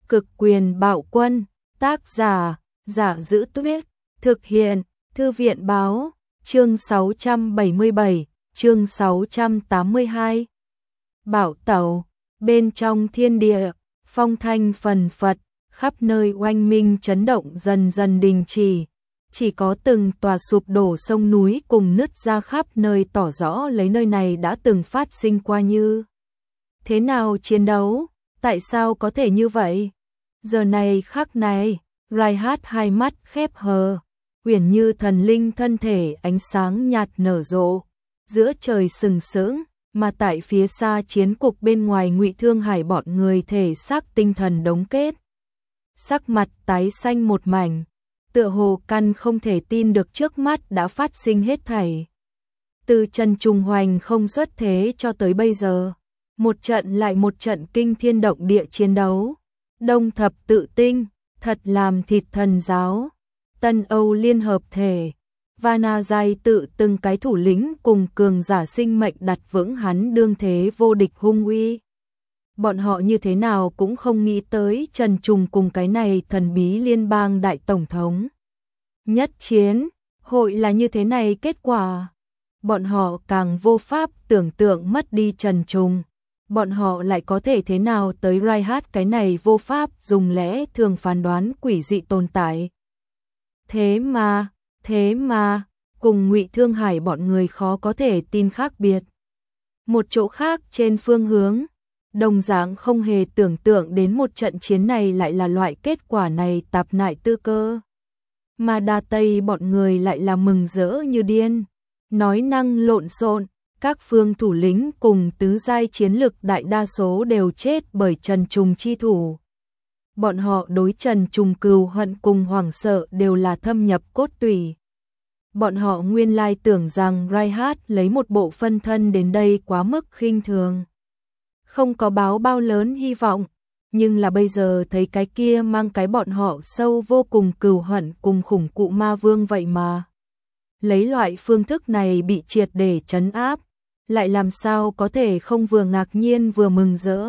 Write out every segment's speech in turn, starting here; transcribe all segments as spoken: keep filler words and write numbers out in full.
Cực quyền bạo quân, tác giả, Giả Giữ Tuyết, thực hiện, Thư viện báo, chương sáu trăm bảy mươi bảy, chương sáu trăm tám mươi hai. Bảo tẩu, bên trong thiên địa, phong thanh phần phật, khắp nơi oanh minh chấn động dần dần đình chỉ. Chỉ có từng tòa sụp đổ sông núi cùng nứt ra khắp nơi tỏ rõ lấy nơi này đã từng phát sinh qua như. Thế nào chiến đấu? Tại sao có thể như vậy? Giờ này khắc này, Reinhardt hai mắt khép hờ, uyển như thần linh thân thể ánh sáng nhạt nở rộ, giữa trời sừng sững, mà tại phía xa chiến cục bên ngoài Ngụy Thương Hải bọn người thể xác tinh thần đống kết. Sắc mặt tái xanh một mảnh, tựa hồ căn không thể tin được trước mắt đã phát sinh hết thảy. Từ Trần Trùng Hoành không xuất thế cho tới bây giờ, một trận lại một trận kinh thiên động địa chiến đấu. Đông thập tự tinh, thật làm thịt thần giáo. Tân Âu liên hợp thể, Vana giai tự từng cái thủ lĩnh cùng cường giả sinh mệnh đặt vững hắn đương thế vô địch hung uy. Bọn họ như thế nào cũng không nghĩ tới Trần Trùng cùng cái này thần bí liên bang đại tổng thống. Nhất chiến, hội là như thế này kết quả. Bọn họ càng vô pháp tưởng tượng mất đi Trần Trùng. Bọn họ lại có thể thế nào tới Reinhardt cái này vô pháp dùng lẽ thường phán đoán quỷ dị tồn tại. Thế mà, thế mà, cùng Ngụy Thương Hải bọn người khó có thể tin khác biệt. Một chỗ khác trên phương hướng, đồng dạng không hề tưởng tượng đến một trận chiến này lại là loại kết quả này tạp nại tư cơ. Mà Đa Tây bọn người lại là mừng rỡ như điên, nói năng lộn xộn. Các phương thủ lĩnh cùng tứ giai chiến lực đại đa số đều chết bởi Trần Trùng chi thủ. Bọn họ đối Trần Trùng cừu hận cùng hoảng sợ đều là thâm nhập cốt tủy. Bọn họ nguyên lai tưởng rằng Reinhardt lấy một bộ phân thân đến đây quá mức khinh thường. Không có báo bao lớn hy vọng, nhưng là bây giờ thấy cái kia mang cái bọn họ sâu vô cùng cừu hận cùng khủng cụ ma vương vậy mà. Lấy loại phương thức này bị triệt để trấn áp, lại làm sao có thể không vừa ngạc nhiên vừa mừng rỡ.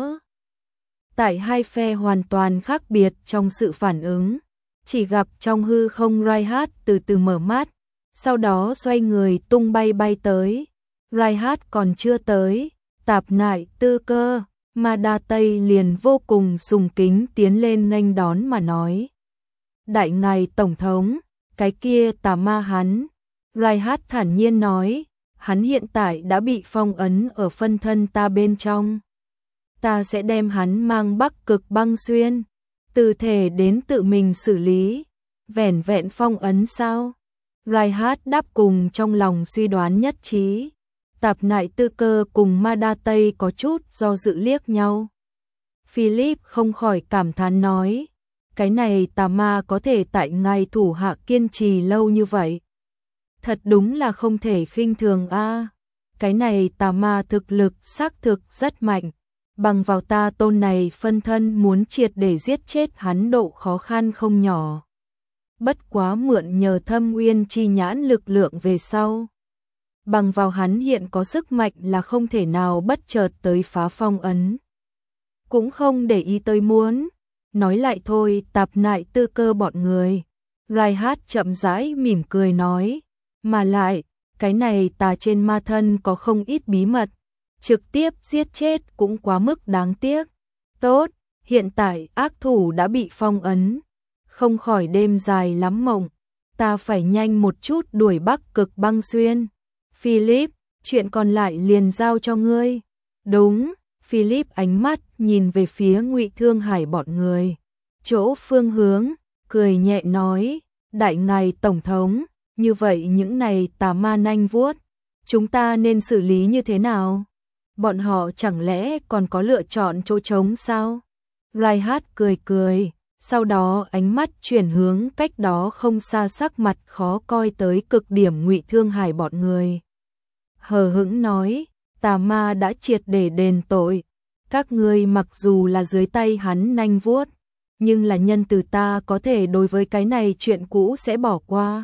Tại hai phe hoàn toàn khác biệt trong sự phản ứng, chỉ gặp trong hư không Reinhardt từ từ mở mắt, sau đó xoay người tung bay bay tới. Reinhardt còn chưa tới, tạp nại tư cơ, mà Đa Tây liền vô cùng sùng kính tiến lên nghênh đón mà nói. Đại ngài tổng thống, cái kia tà ma hắn. Reinhardt thản nhiên nói, hắn hiện tại đã bị phong ấn ở phân thân ta bên trong. Ta sẽ đem hắn mang Bắc Cực Băng Xuyên, từ thể đến tự mình xử lý. Vẻn vẹn phong ấn sao? Reinhardt đáp cùng trong lòng suy đoán nhất trí. Tạp nại tư cơ cùng Ma Đa Tây có chút do dự liếc nhau. Philip không khỏi cảm thán nói, cái này tà ma có thể tại ngài thủ hạ kiên trì lâu như vậy. Thật đúng là không thể khinh thường a. À. Cái này tà ma thực lực xác thực rất mạnh, bằng vào ta tôn này phân thân muốn triệt để giết chết hắn độ khó khăn không nhỏ. Bất quá mượn nhờ thâm uyên chi nhãn lực lượng về sau. Bằng vào hắn hiện có sức mạnh là không thể nào bất chợt tới phá phong ấn. Cũng không để ý tới muốn. Nói lại thôi tạp nại tư cơ bọn người. Reinhardt chậm rãi mỉm cười nói. Mà lại, cái này tà trên ma thân có không ít bí mật, trực tiếp giết chết cũng quá mức đáng tiếc. Tốt, hiện tại ác thủ đã bị phong ấn, không khỏi đêm dài lắm mộng, ta phải nhanh một chút đuổi Bắc Cực Băng Xuyên. Philip, chuyện còn lại liền giao cho ngươi. Đúng, Philip ánh mắt nhìn về phía Ngụy Thương Hải bọn người. Chỗ phương hướng, cười nhẹ nói, đại ngài tổng thống. Như vậy những này tà ma nanh vuốt, chúng ta nên xử lý như thế nào? Bọn họ chẳng lẽ còn có lựa chọn chỗ trống sao? Reinhardt cười cười, sau đó ánh mắt chuyển hướng cách đó không xa sắc mặt khó coi tới cực điểm Ngụy Thương Hải bọn người. Hờ hững nói, tà ma đã triệt để đền tội. Các ngươi mặc dù là dưới tay hắn nanh vuốt, nhưng là nhân từ ta có thể đối với cái này chuyện cũ sẽ bỏ qua.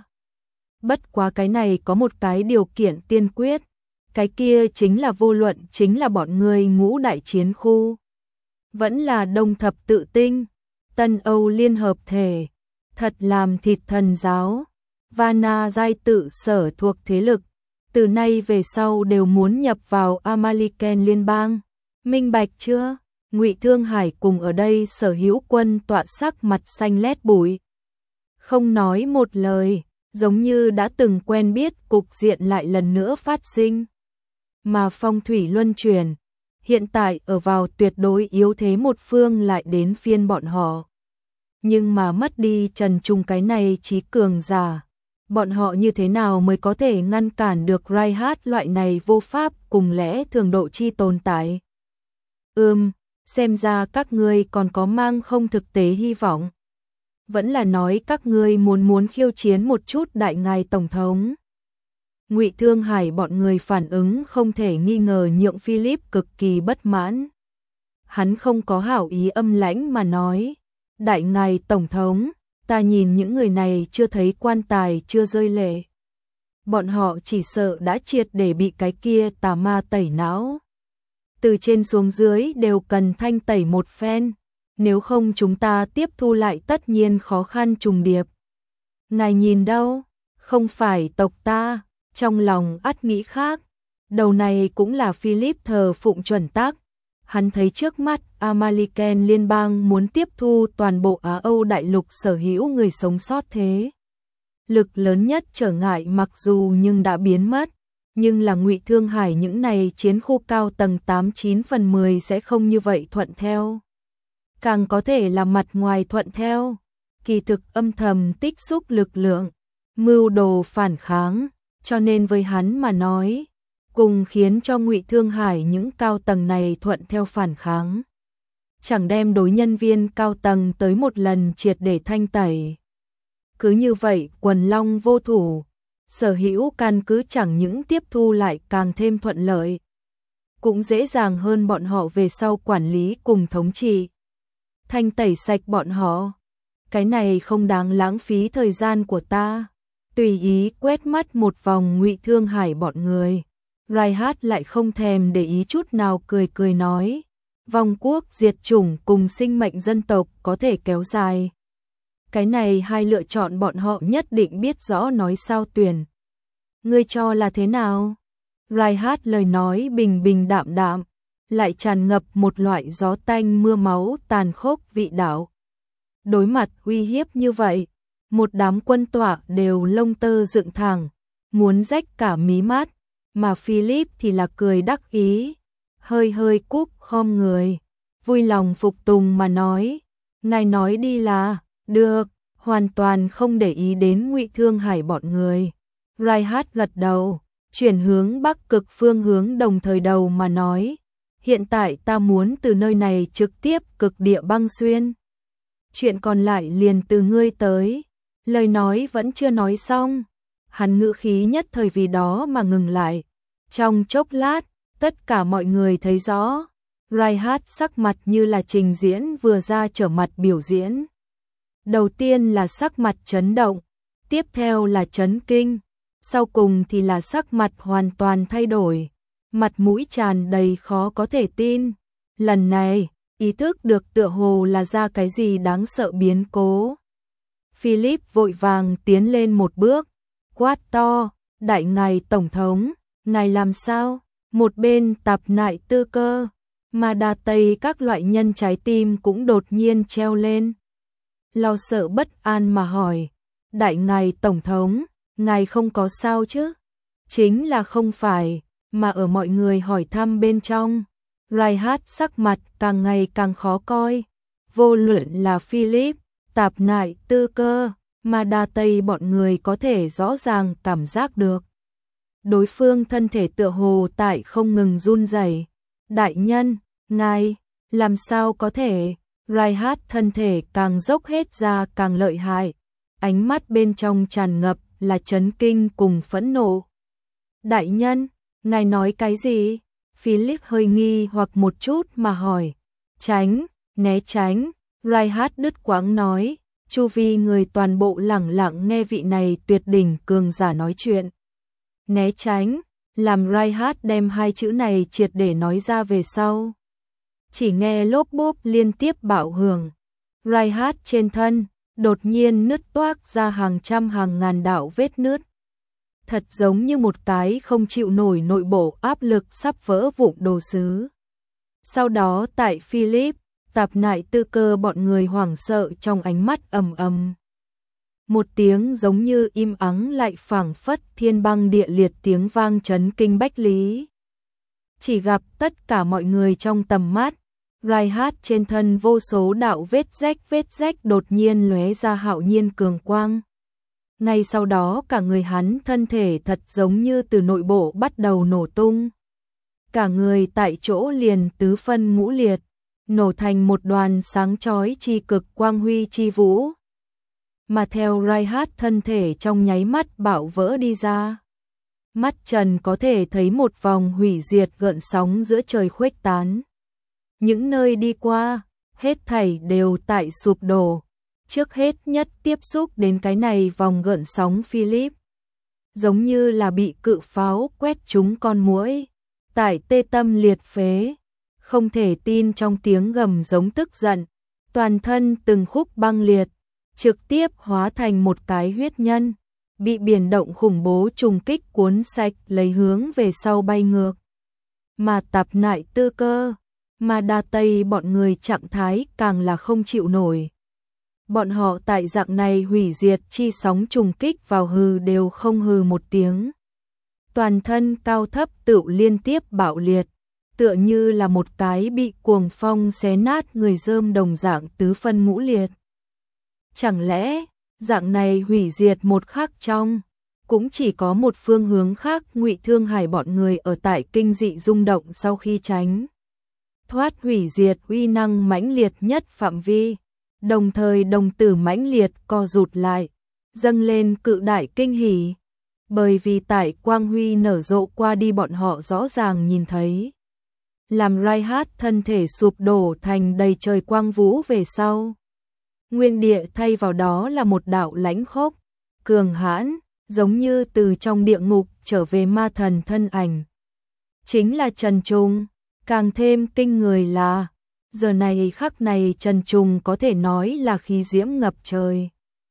Bất quá cái này có một cái điều kiện tiên quyết, cái kia chính là vô luận chính là bọn người ngũ đại chiến khu, vẫn là đông thập tự tinh, Tân Âu liên hợp thể, thật làm thịt thần giáo. Vana giai tự sở thuộc thế lực, từ nay về sau đều muốn nhập vào Amaliken liên bang. Minh bạch chưa? Ngụy Thương Hải cùng ở đây sở hữu quân tọa sắc mặt xanh lét bụi. Không nói một lời, giống như đã từng quen biết, cục diện lại lần nữa phát sinh. Mà phong thủy luân chuyển, hiện tại ở vào tuyệt đối yếu thế một phương lại đến phiên bọn họ. Nhưng mà mất đi Trần Trung cái này trí cường giả, bọn họ như thế nào mới có thể ngăn cản được Raihat loại này vô pháp cùng lẽ thường độ chi tồn tại? Ừm, xem ra các ngươi còn có mang không thực tế hy vọng. Vẫn là nói các ngươi muốn muốn khiêu chiến một chút đại ngài tổng thống. Ngụy Thương Hải bọn người phản ứng không thể nghi ngờ nhượng Philip cực kỳ bất mãn. Hắn không có hảo ý, âm lãnh mà nói, đại ngài tổng thống, ta nhìn những người này chưa thấy quan tài chưa rơi lệ. Bọn họ chỉ sợ đã triệt để bị cái kia tà ma tẩy não. Từ trên xuống dưới đều cần thanh tẩy một phen, nếu không chúng ta tiếp thu lại tất nhiên khó khăn trùng điệp. Ngài nhìn đâu, không phải tộc ta, trong lòng ắt nghĩ khác. Đầu này cũng là Philip thờ phụng chuẩn tắc. Hắn thấy trước mắt Amaliken liên bang muốn tiếp thu toàn bộ Á Âu đại lục sở hữu người sống sót thế. Lực lớn nhất trở ngại mặc dù nhưng đã biến mất, nhưng là Ngụy Thương Hải những này chiến khu cao tầng tám chín phần mười sẽ không như vậy thuận theo. Càng có thể là mặt ngoài thuận theo, kỳ thực âm thầm tích xúc lực lượng, mưu đồ phản kháng, cho nên với hắn mà nói, cùng khiến cho Ngụy Thương Hải những cao tầng này thuận theo phản kháng. Chẳng đem đối nhân viên cao tầng tới một lần triệt để thanh tẩy. Cứ như vậy quần long vô thủ, sở hữu căn cứ chẳng những tiếp thu lại càng thêm thuận lợi, cũng dễ dàng hơn bọn họ về sau quản lý cùng thống trị. Thanh tẩy sạch bọn họ, cái này không đáng lãng phí thời gian của ta. Tùy ý quét mắt một vòng Ngụy Thương Hải bọn người, Raihat lại không thèm để ý chút nào, cười cười nói, vong quốc diệt chủng cùng sinh mệnh dân tộc có thể kéo dài. Cái này hai lựa chọn bọn họ nhất định biết rõ nói sao tuyển. Ngươi cho là thế nào? Raihat lời nói bình bình đạm đạm, lại tràn ngập một loại gió tanh mưa máu tàn khốc vị đạo. Đối mặt uy hiếp như vậy, một đám quân tọa đều lông tơ dựng thẳng, muốn rách cả mí mắt, mà Philip thì là cười đắc ý, hơi hơi cúp khom người, vui lòng phục tùng mà nói, ngài nói đi là, được, hoàn toàn không để ý đến Ngụy Thương Hải bọn người. Raihat gật đầu, chuyển hướng bắc cực phương hướng đồng thời đầu mà nói, hiện tại ta muốn từ nơi này trực tiếp cực địa băng xuyên. Chuyện còn lại liền từ ngươi tới. Lời nói vẫn chưa nói xong, hắn ngữ khí nhất thời vì đó mà ngừng lại. Trong chốc lát, tất cả mọi người thấy rõ, Raihat sắc mặt như là trình diễn vừa ra trở mặt biểu diễn. Đầu tiên là sắc mặt chấn động, tiếp theo là chấn kinh, sau cùng thì là sắc mặt hoàn toàn thay đổi, mặt mũi tràn đầy khó có thể tin. Lần này, ý thức được tựa hồ là ra cái gì đáng sợ biến cố. Philip vội vàng tiến lên một bước, quát to, đại ngài tổng thống, ngài làm sao? Một bên Tạp Nại Tư Cơ, mà Đa Tây các loại nhân trái tim cũng đột nhiên treo lên. Lo sợ bất an mà hỏi, đại ngài tổng thống, ngài không có sao chứ? Chính là không phải, mà ở mọi người hỏi thăm bên trong, Raihat sắc mặt càng ngày càng khó coi, vô luận là Philip, Tạp Nại Tư Cơ, mà Đa Tây bọn người có thể rõ ràng cảm giác được. Đối phương thân thể tựa hồ tại không ngừng run rẩy. Đại nhân, ngài, làm sao có thể? Raihat thân thể càng dốc hết ra càng lợi hại, ánh mắt bên trong tràn ngập là chấn kinh cùng phẫn nộ. Đại nhân, ngài nói cái gì? Philip hơi nghi hoặc một chút mà hỏi. Tránh, né tránh. Raihat đứt quãng nói, chu vi người toàn bộ lẳng lặng nghe vị này tuyệt đỉnh cường giả nói chuyện. Né tránh, làm Raihat đem hai chữ này triệt để nói ra về sau. Chỉ nghe lốp bốp liên tiếp bạo hưởng, Reinhardt trên thân, đột nhiên nứt toác ra hàng trăm hàng ngàn đạo vết nứt. Thật giống như một cái không chịu nổi nội bộ áp lực sắp vỡ vụn đồ sứ. Sau đó tại Philip, Tạp Nại Tư Cơ bọn người hoảng sợ trong ánh mắt ầm ầm. Một tiếng giống như im ắng lại phảng phất thiên băng địa liệt tiếng vang chấn kinh bách lý. Chỉ gặp tất cả mọi người trong tầm mắt, Reinhardt trên thân vô số đạo vết rách vết rách đột nhiên lóe ra hạo nhiên cường quang. Ngay sau đó cả người hắn thân thể thật giống như từ nội bộ bắt đầu nổ tung. Cả người tại chỗ liền tứ phân ngũ liệt, nổ thành một đoàn sáng chói chi cực quang huy chi vũ. Mà theo Reinhardt thân thể trong nháy mắt bạo vỡ đi ra. Mắt Trần có thể thấy một vòng hủy diệt gợn sóng giữa trời khuếch tán. Những nơi đi qua, hết thảy đều tại sụp đổ. Trước hết nhất tiếp xúc đến cái này vòng gợn sóng Philip. Giống như là bị cự pháo quét trúng con muỗi. Tại tê tâm liệt phế, không thể tin trong tiếng gầm giống tức giận. Toàn thân từng khúc băng liệt, trực tiếp hóa thành một cái huyết nhân. Bị biển động khủng bố trùng kích cuốn sạch lấy hướng về sau bay ngược. Mà Tạp Nại Tư Cơ, mà Đa Tây bọn người trạng thái càng là không chịu nổi. Bọn họ tại dạng này hủy diệt chi sóng trùng kích vào hừ đều không hừ một tiếng. Toàn thân cao thấp tựu liên tiếp bạo liệt, tựa như là một cái bị cuồng phong xé nát người rơm đồng dạng tứ phân ngũ liệt. Chẳng lẽ, dạng này hủy diệt một khắc trong, cũng chỉ có một phương hướng khác Ngụy Thương Hải bọn người ở tại kinh dị rung động sau khi tránh thoát hủy diệt uy năng mãnh liệt nhất phạm vi, đồng thời đồng tử mãnh liệt co rụt lại, dâng lên cự đại kinh hỉ, bởi vì tại quang huy nở rộ qua đi bọn họ rõ ràng nhìn thấy, làm Reinhardt thân thể sụp đổ thành đầy trời quang vũ về sau. Nguyên địa thay vào đó là một đạo lãnh khốc, cường hãn, giống như từ trong địa ngục trở về ma thần thân ảnh. Chính là Trần Trùng, càng thêm kinh người là, giờ này khắc này Trần Trùng có thể nói là khí diễm ngập trời.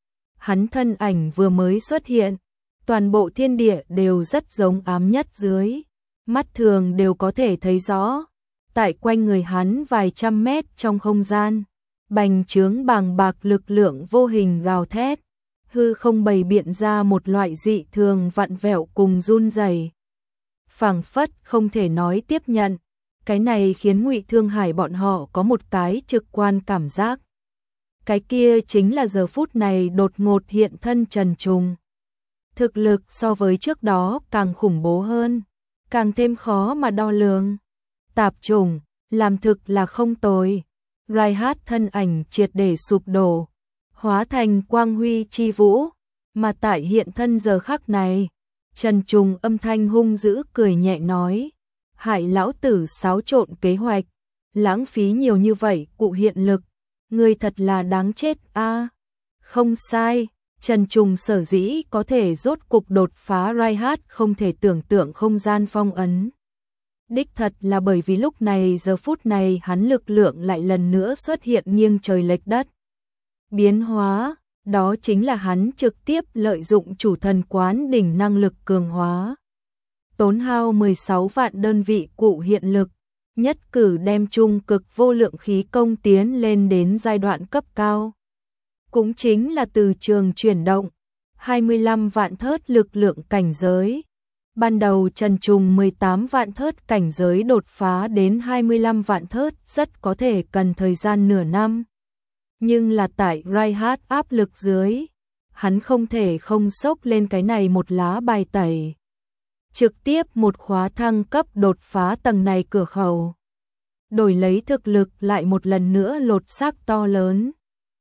Hắn thân ảnh vừa mới xuất hiện, toàn bộ thiên địa đều rất giống ám nhất dưới, mắt thường đều có thể thấy rõ, tại quanh người hắn vài trăm mét trong không gian. Bành trướng bàng bạc lực lượng vô hình gào thét, hư không bày biện ra một loại dị thường vặn vẹo cùng run rẩy. Phảng phất không thể nói tiếp nhận, cái này khiến Ngụy Thương Hải bọn họ có một cái trực quan cảm giác. Cái kia chính là giờ phút này đột ngột hiện thân Trần Trùng. Thực lực so với trước đó càng khủng bố hơn, càng thêm khó mà đo lường. Tạp Trùng, làm thực là không tồi. Reinhardt thân ảnh triệt để sụp đổ, hóa thành quang huy chi vũ, mà tại hiện thân giờ khắc này, Trần Trùng âm thanh hung dữ cười nhẹ nói, hại lão tử xáo trộn kế hoạch, lãng phí nhiều như vậy cụ hiện lực, người thật là đáng chết a. À, không sai, Trần Trùng sở dĩ có thể rốt cục đột phá Reinhardt không thể tưởng tượng không gian phong ấn. Đích thật là bởi vì lúc này giờ phút này hắn lực lượng lại lần nữa xuất hiện nghiêng trời lệch đất. Biến hóa, đó chính là hắn trực tiếp lợi dụng chủ thần quán đỉnh năng lực cường hóa. Tốn hao mười sáu vạn đơn vị cụ hiện lực, nhất cử đem trung cực vô lượng khí công tiến lên đến giai đoạn cấp cao. Cũng chính là từ trường chuyển động, hai mươi lăm vạn thớt lực lượng cảnh giới. Ban đầu Trần Trùng mười tám vạn thớt cảnh giới đột phá đến hai mươi lăm vạn thớt rất có thể cần thời gian nửa năm. Nhưng là tại Reinhardt áp lực dưới, hắn không thể không sốc lên cái này một lá bài tẩy. Trực tiếp một khóa thăng cấp đột phá tầng này cửa khẩu. Đổi lấy thực lực lại một lần nữa lột xác to lớn.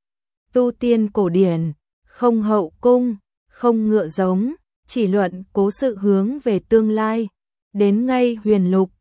Tu tiên cổ điển, không hậu cung, không ngựa giống. Chỉ luận cố sự hướng về tương lai, đến ngay huyền lục,